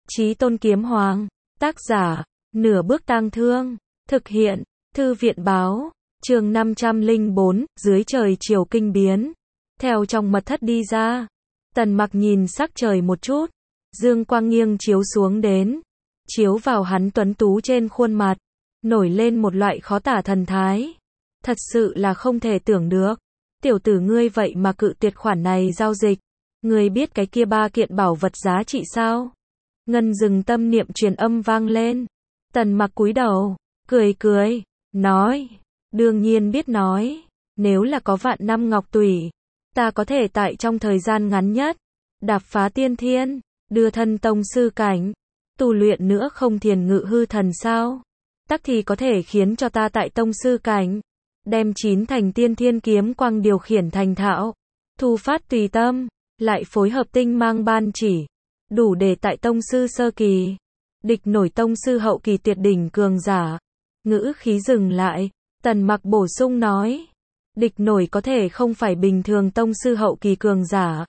Chí Tôn Kiếm Hoàng, tác giả, Nửa Bước Tang Thương, thực hiện, Thư viện báo, chương 504, dưới trời chiều kinh biến. Theo trong mật thất đi ra, Tần Mặc nhìn sắc trời một chút, dương quang nghiêng chiếu xuống đến, chiếu vào hắn tuấn tú trên khuôn mặt, nổi lên một loại khó tả thần thái. Thật sự là không thể tưởng được, tiểu tử ngươi vậy mà cự tuyệt khoản này giao dịch. Ngươi biết cái kia 3 kiện bảo vật giá trị sao? Ngân Dừng tâm niệm truyền âm vang lên. Tần Mặc cúi đầu, cười, nói, đương nhiên biết nói, nếu là có vạn năm ngọc tùy, ta có thể tại trong thời gian ngắn nhất, đạp phá tiên thiên, đưa thân tông sư cảnh, tu luyện nữa không thiền ngự hư thần sao? Tắc thì có thể khiến cho ta tại tông sư cảnh, đem 9 thành tiên thiên kiếm quang điều khiển thành thạo, thu phát tùy tâm, lại phối hợp tinh mang ban chỉ, đủ để tại tông sư sơ kỳ, địch nổi tông sư hậu kỳ tuyệt đỉnh cường giả. Ngữ khí dừng lại, Tần Mặc bổ sung nói, địch nổi có thể không phải bình thường tông sư hậu kỳ cường giả,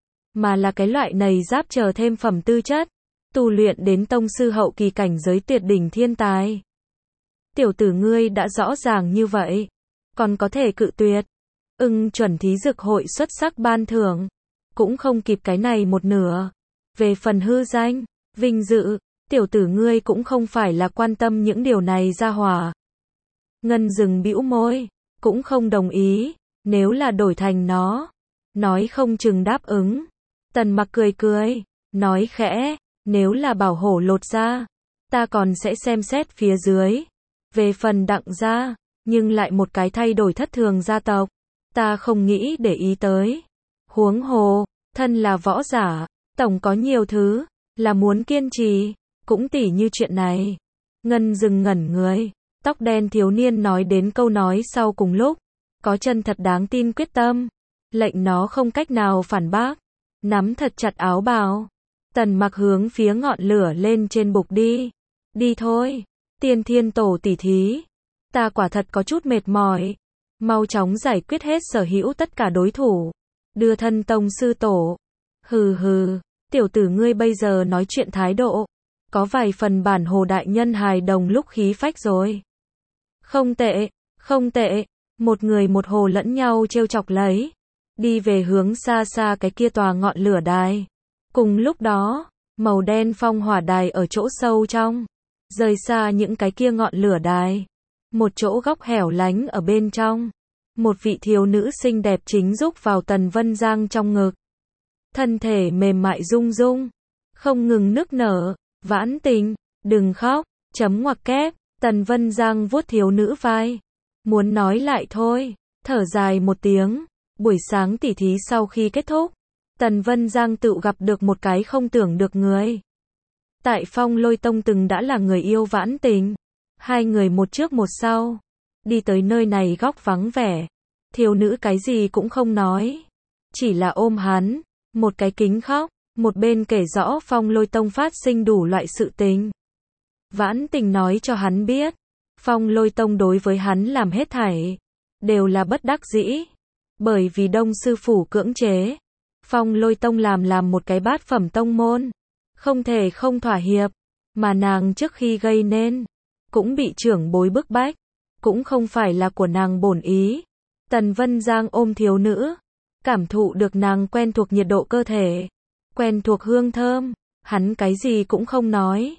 mà là cái loại này giáp chờ thêm phẩm tư chất, tu luyện đến tông sư hậu kỳ cảnh giới tuyệt đỉnh thiên tài. Tiểu tử ngươi đã rõ ràng như vậy, còn có thể cự tuyệt? Chuẩn thí dực hội xuất sắc ban thưởng, cũng không kịp cái này một nửa. Về phần hư danh, vinh dự, tiểu tử ngươi cũng không phải là quan tâm những điều này ra hỏa. Ngân Dừng bĩu môi, cũng không đồng ý, nếu là đổi thành nó, nói không chừng đáp ứng. Tần Mặc cười, nói khẽ, nếu là bảo hổ lột ra, ta còn sẽ xem xét phía dưới. Về phần Đặng gia, nhưng lại một cái thay đổi thất thường gia tộc, ta không nghĩ để ý tới. Huống hồ, thân là võ giả, tổng có nhiều thứ là muốn kiên trì, cũng tỉ như chuyện này. Ngân Dừng ngẩn người, tóc đen thiếu niên nói đến câu nói sau cùng lúc, có chân thật đáng tin quyết tâm, lệnh nó không cách nào phản bác, nắm thật chặt áo bào. Tần Mặc hướng phía ngọn lửa lên trên bục đi. Đi thôi, Tiên Thiên Tổ tỷ thí, ta quả thật có chút mệt mỏi, mau chóng giải quyết hết sở hữu tất cả đối thủ, đưa thân tông sư tổ. Hừ, tiểu tử ngươi bây giờ nói chuyện thái độ, có vài phần bản hồ đại nhân hài đồng lúc khí phách rồi. Không tệ, một người một hồ lẫn nhau trêu chọc lấy, đi về hướng xa xa cái kia tòa ngọn lửa đài. Cùng lúc đó, màu đen phong hỏa đài ở chỗ sâu trong, rời xa những cái kia ngọn lửa đài, một chỗ góc hẻo lánh ở bên trong, một vị thiếu nữ xinh đẹp chính rúc vào Tần Vân Giang trong ngực. Thân thể mềm mại rung rung, không ngừng nức nở. Vãn Tình, đừng khóc, ngoặc kép. Tần Vân Giang vuốt thiếu nữ vai, muốn nói lại thôi, thở dài một tiếng. Buổi sáng tỉ thí sau khi kết thúc, Tần Vân Giang tự gặp được một cái không tưởng được người. Tại Phong Lôi Tông từng đã là người yêu Vãn Tình, hai người một trước một sau, đi tới nơi này góc vắng vẻ. Thiếu nữ cái gì cũng không nói, chỉ là ôm hắn, một cái kính khóc, một bên kể rõ Phong Lôi Tông phát sinh đủ loại sự tình. Vãn Tình nói cho hắn biết, Phong Lôi Tông đối với hắn làm hết thảy, đều là bất đắc dĩ, bởi vì Đông sư phủ cưỡng chế. Phong Lôi Tông làm một cái bát phẩm tông môn, không thể không thỏa hiệp, mà nàng trước khi gây nên, cũng bị trưởng bối bức bách, cũng không phải là của nàng bổn ý. Tần Vân Giang ôm thiếu nữ, cảm thụ được nàng quen thuộc nhiệt độ cơ thể, quen thuộc hương thơm, hắn cái gì cũng không nói.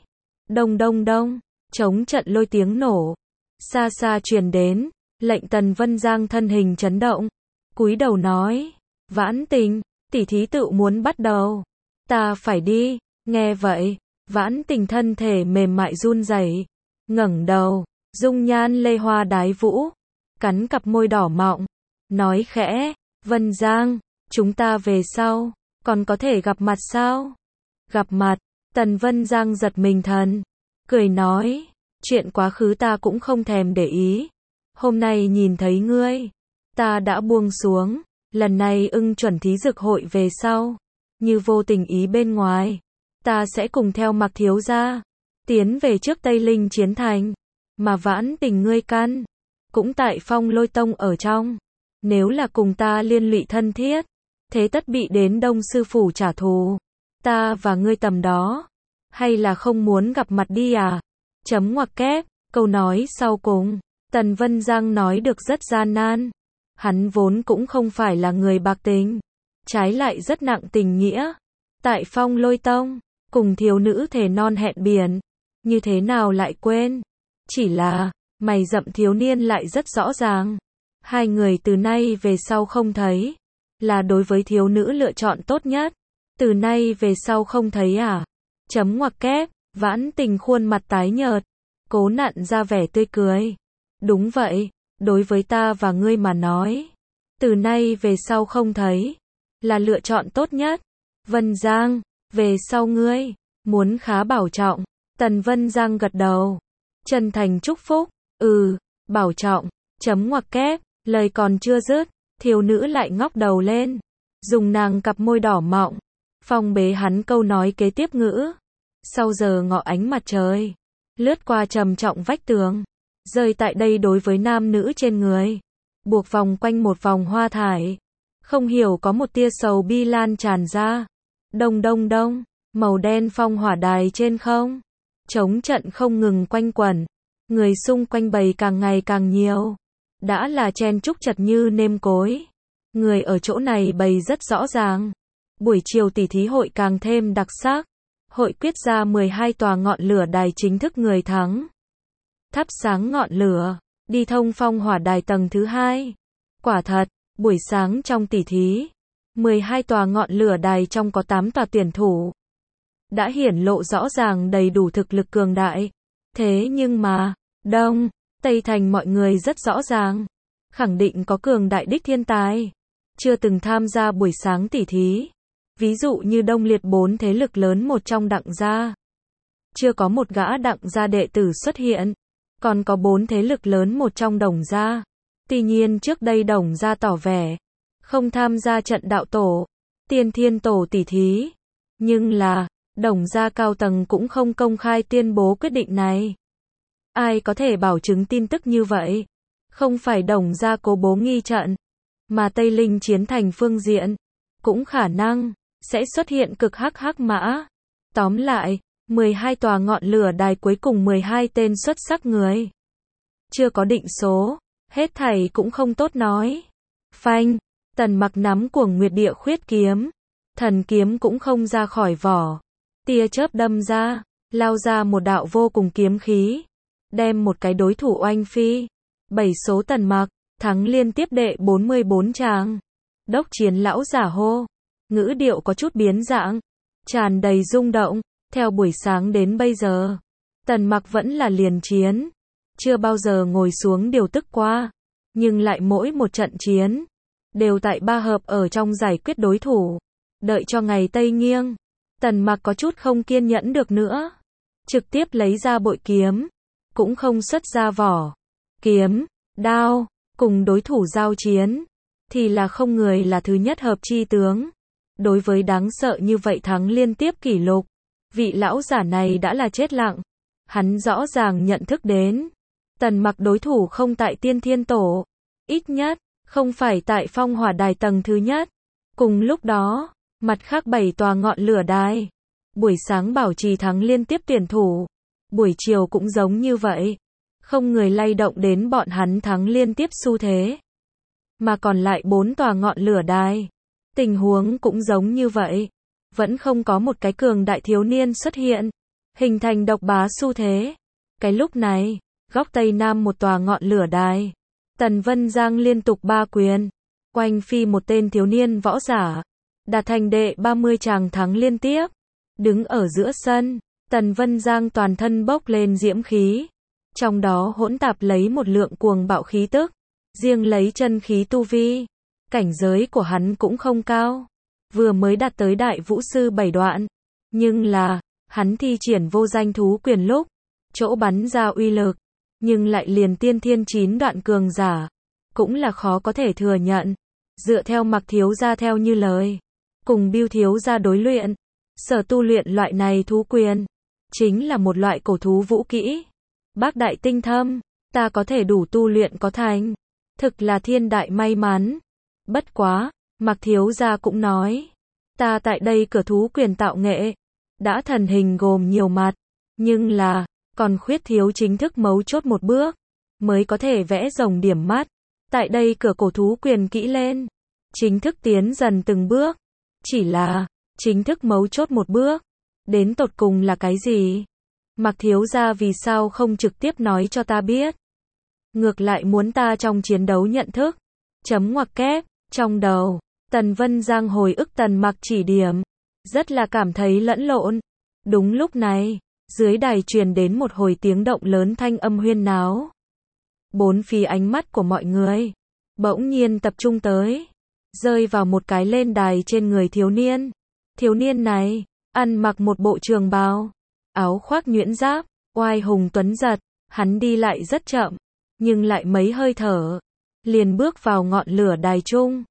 Đông, chống trận lôi tiếng nổ, xa xa truyền đến, lệnh Tần Vân Giang thân hình chấn động, cúi đầu nói, Vãn Tình, tỉ thí tự muốn bắt đầu, ta phải đi. Nghe vậy, Vãn Tình thân thể mềm mại run rẩy, ngẩng đầu, dung nhan lê hoa đái vũ, cắn cặp môi đỏ mọng, nói khẽ, Vân Giang, chúng ta về sau, còn có thể gặp mặt sao? Gặp mặt, Tần Vân Giang giật mình thần, cười nói, chuyện quá khứ ta cũng không thèm để ý, hôm nay nhìn thấy ngươi, ta đã buông xuống, lần này chuẩn thí dực hội về sau, như vô tình ý bên ngoài, ta sẽ cùng theo Mặc thiếu gia, tiến về trước Tây Linh chiến thành, mà Vãn Tình ngươi căn, cũng tại Phong Lôi Tông ở trong, nếu là cùng ta liên lụy thân thiết, thế tất bị đến Đông sư phủ trả thù, ta và ngươi tầm đó, Hay là không muốn gặp mặt đi à? Chấm ngoặc kép, câu nói sau cùng, Tần Vân Giang nói được rất gian nan. Hắn vốn cũng không phải là người bạc tình, trái lại rất nặng tình nghĩa. Tại Phong Lôi Tông, cùng thiếu nữ thề non hẹn biển, như thế nào lại quên? Chỉ là, mày rậm thiếu niên lại rất rõ ràng. Hai người từ nay về sau không thấy, là đối với thiếu nữ lựa chọn tốt nhất. Từ nay về sau không thấy à? Chấm ngoặc kép, Vãn Tình khuôn mặt tái nhợt, cố nặn ra vẻ tươi cười. Đúng vậy, đối với ta và ngươi mà nói, từ nay về sau không thấy, là lựa chọn tốt nhất. Vân Giang, về sau ngươi, muốn khá bảo trọng. Tần Vân Giang gật đầu, chân thành chúc phúc. Bảo trọng. Chấm ngoặc kép, lời còn chưa dứt, thiếu nữ lại ngóc đầu lên, dùng nàng cặp môi đỏ mọng, phong bế hắn câu nói kế tiếp ngữ. Sau giờ ngọ ánh mặt trời, lướt qua trầm trọng vách tường, rơi tại đây đối với nam nữ trên người, buộc vòng quanh một vòng hoa thải. Không hiểu có một tia sầu bi lan tràn ra. Đông đông đông, màu đen phong hỏa đài trên không, chống trận không ngừng quanh quẩn, người xung quanh bầy càng ngày càng nhiều. Đã là chen chúc chật như nêm cối. Người ở chỗ này bày rất rõ ràng. Buổi chiều tỷ thí hội càng thêm đặc sắc. Hội quyết ra 12 tòa ngọn lửa đài chính thức người thắng. Thắp sáng ngọn lửa, đi thông phong hỏa đài tầng thứ 2. Quả thật, buổi sáng trong tỷ thí, 12 tòa ngọn lửa đài trong có 8 tòa tuyển thủ. Đã hiển lộ rõ ràng đầy đủ thực lực cường đại. Thế nhưng mà, Đông, Tây Thành mọi người rất rõ ràng, khẳng định có cường đại đích thiên tài, chưa từng tham gia buổi sáng tỷ thí. Ví dụ như Đông liệt 4 thế lực lớn một trong Đặng gia. Chưa có một gã Đặng gia đệ tử xuất hiện. Còn có 4 thế lực lớn một trong Đồng gia. Tuy nhiên trước đây Đồng gia tỏ vẻ không tham gia trận đạo tổ, tiên thiên tổ tỷ thí. Nhưng là, Đồng gia cao tầng cũng không công khai tuyên bố quyết định này. Ai có thể bảo chứng tin tức như vậy? Không phải Đồng gia cố bố nghi trận, mà Tây Linh Chiến Thành phương diện, cũng khả năng sẽ xuất hiện cực hắc mã. Tóm lại, 12 tòa ngọn lửa đài cuối cùng 12 tên xuất sắc người. Chưa có định số, hết thảy cũng không tốt nói. Phanh, Tần Mặc nắm Cuồng Nguyệt Địa Khuyết kiếm, thần kiếm cũng không ra khỏi vỏ. Tia chớp đâm ra, lao ra một đạo vô cùng kiếm khí, đem một cái đối thủ oanh phi. 7 số Tần Mặc, thắng liên tiếp đệ 44 tràng. Đốc chiến lão giả hô, ngữ điệu có chút biến dạng, tràn đầy rung động. Theo buổi sáng đến bây giờ, Tần Mặc vẫn là liền chiến, chưa bao giờ ngồi xuống điều tức qua, nhưng lại mỗi một trận chiến đều tại ba hợp ở trong giải quyết đối thủ. Đợi cho ngày tây nghiêng, Tần Mặc có chút không kiên nhẫn được nữa, trực tiếp lấy ra bội kiếm, cũng không xuất ra vỏ. Kiếm, đao, cùng đối thủ giao chiến, thì là không người là thứ nhất hợp chi tướng. Đối với đáng sợ như vậy thắng liên tiếp kỷ lục, vị lão giả này đã là chết lặng. Hắn rõ ràng nhận thức đến, Tần Mặc đối thủ không tại tiên thiên tổ, ít nhất, không phải tại phong hỏa đài tầng thứ nhất. Cùng lúc đó, mặt khác 7 tòa ngọn lửa đài, buổi sáng bảo trì thắng liên tiếp tuyển thủ, buổi chiều cũng giống như vậy. Không người lay động đến bọn hắn thắng liên tiếp xu thế. Mà còn lại 4 tòa ngọn lửa đài, tình huống cũng giống như vậy. Vẫn không có một cái cường đại thiếu niên xuất hiện, hình thành độc bá xu thế. Cái lúc này, góc Tây Nam một tòa ngọn lửa đài, Tần Vân Giang liên tục 3 quyền, quanh phi một tên thiếu niên võ giả, đạt thành đệ 30 tràng thắng liên tiếp. Đứng ở giữa sân, Tần Vân Giang toàn thân bốc lên diễm khí, trong đó hỗn tạp lấy một lượng cuồng bạo khí tức, riêng lấy chân khí tu vi, cảnh giới của hắn cũng không cao, vừa mới đạt tới đại vũ sư 7 đoạn, nhưng là, hắn thi triển vô danh thú quyền lúc, chỗ bắn ra uy lực, nhưng lại liền tiên thiên 9 đoạn cường giả, cũng là khó có thể thừa nhận. Dựa theo Mặc thiếu gia theo như lời, cùng Bưu thiếu gia đối luyện, sở tu luyện loại này thú quyền, chính là một loại cổ thú vũ kỹ. Bác đại tinh thâm, ta có thể đủ tu luyện có thành, thực là thiên đại may mắn. Bất quá, Mặc thiếu gia cũng nói, ta tại đây cửa thú quyền tạo nghệ, đã thần hình gồm nhiều mặt, nhưng là, còn khuyết thiếu chính thức mấu chốt một bước, mới có thể vẽ rồng điểm mắt. Tại đây cửa cổ thú quyền kỹ lên, chính thức tiến dần từng bước. Chỉ là, chính thức mấu chốt một bước, đến tột cùng là cái gì? Mạc thiếu gia vì sao không trực tiếp nói cho ta biết? Ngược lại muốn ta trong chiến đấu nhận thức. Chấm ngoặc kép, trong đầu, Tần Vân Giang hồi ức Tần Mặc chỉ điểm, rất là cảm thấy lẫn lộn. Đúng lúc này, dưới đài truyền đến một hồi tiếng động lớn thanh âm huyên náo. Bốn phía ánh mắt của mọi người bỗng nhiên tập trung tới, rơi vào một cái lên đài trên người thiếu niên. Thiếu niên này, ăn mặc một bộ trường bào, áo khoác nhuyễn giáp, oai hùng tuấn giật, hắn đi lại rất chậm, nhưng lại mấy hơi thở, liền bước vào ngọn lửa đài trung.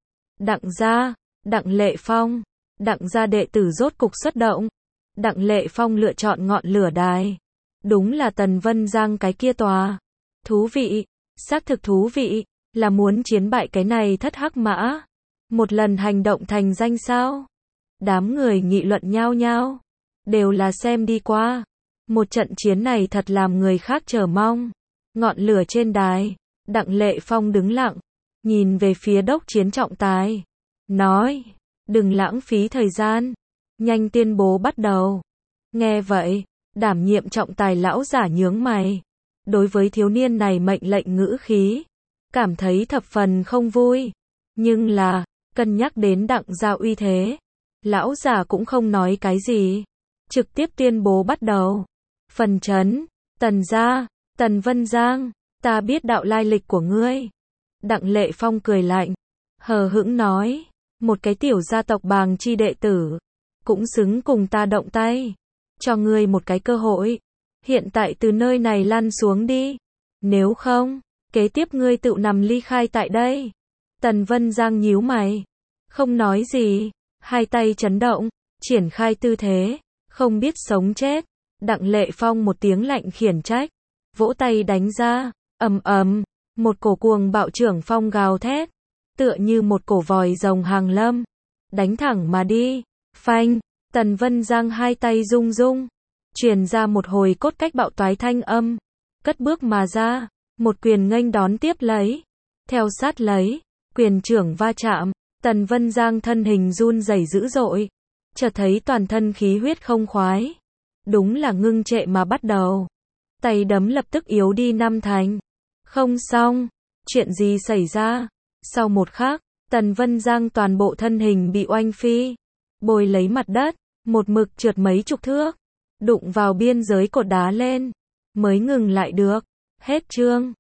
Đặng Lệ Phong, Đặng gia đệ tử rốt cục xuất động. Đặng Lệ Phong lựa chọn ngọn lửa đài, đúng là Tần Vân Giang cái kia tòa. Thú vị, xác thực thú vị, là muốn chiến bại cái này thất hắc mã, một lần hành động thành danh sao? Đám người nghị luận nhao nhao, đều là xem đi qua. Một trận chiến này thật làm người khác chờ mong. Ngọn lửa trên đài, Đặng Lệ Phong đứng lặng, nhìn về phía đốc chiến trọng tài, nói, đừng lãng phí thời gian, nhanh tuyên bố bắt đầu. Nghe vậy, đảm nhiệm trọng tài lão giả nhướng mày, đối với thiếu niên này mệnh lệnh ngữ khí, cảm thấy thập phần không vui, nhưng là, cân nhắc đến Đặng gia uy thế, lão giả cũng không nói cái gì, trực tiếp tuyên bố bắt đầu. Phần chấn, Tần gia, Tần Vân Giang, ta biết đạo lai lịch của ngươi. Đặng Lệ Phong cười lạnh, hờ hững nói, một cái tiểu gia tộc bàng chi đệ tử, cũng xứng cùng ta động tay, cho ngươi một cái cơ hội, hiện tại từ nơi này lăn xuống đi, nếu không, kế tiếp ngươi tự nằm ly khai tại đây. Tần Vân Giang nhíu mày, không nói gì, hai tay chấn động, triển khai tư thế, không biết sống chết. Đặng Lệ Phong một tiếng lạnh khiển trách, vỗ tay đánh ra, ầm ầm, một cổ cuồng bạo trưởng phong gào thét, tựa như một cổ vòi rồng hàng lâm, đánh thẳng mà đi. Phanh, Tần Vân Giang hai tay rung rung, truyền ra một hồi cốt cách bạo toái thanh âm, cất bước mà ra, một quyền nghênh đón tiếp lấy, theo sát lấy, quyền trưởng va chạm, Tần Vân Giang thân hình run rẩy dữ dội, chợt thấy toàn thân khí huyết không khoái, đúng là ngưng trệ mà bắt đầu, tay đấm lập tức yếu đi năm thành. Không xong, chuyện gì xảy ra? Sau một khắc, Tần Vân Giang toàn bộ thân hình bị oanh phi, bồi lấy mặt đất, một mực trượt mấy chục thước, đụng vào biên giới cột đá lên, mới ngừng lại được. Hết chương.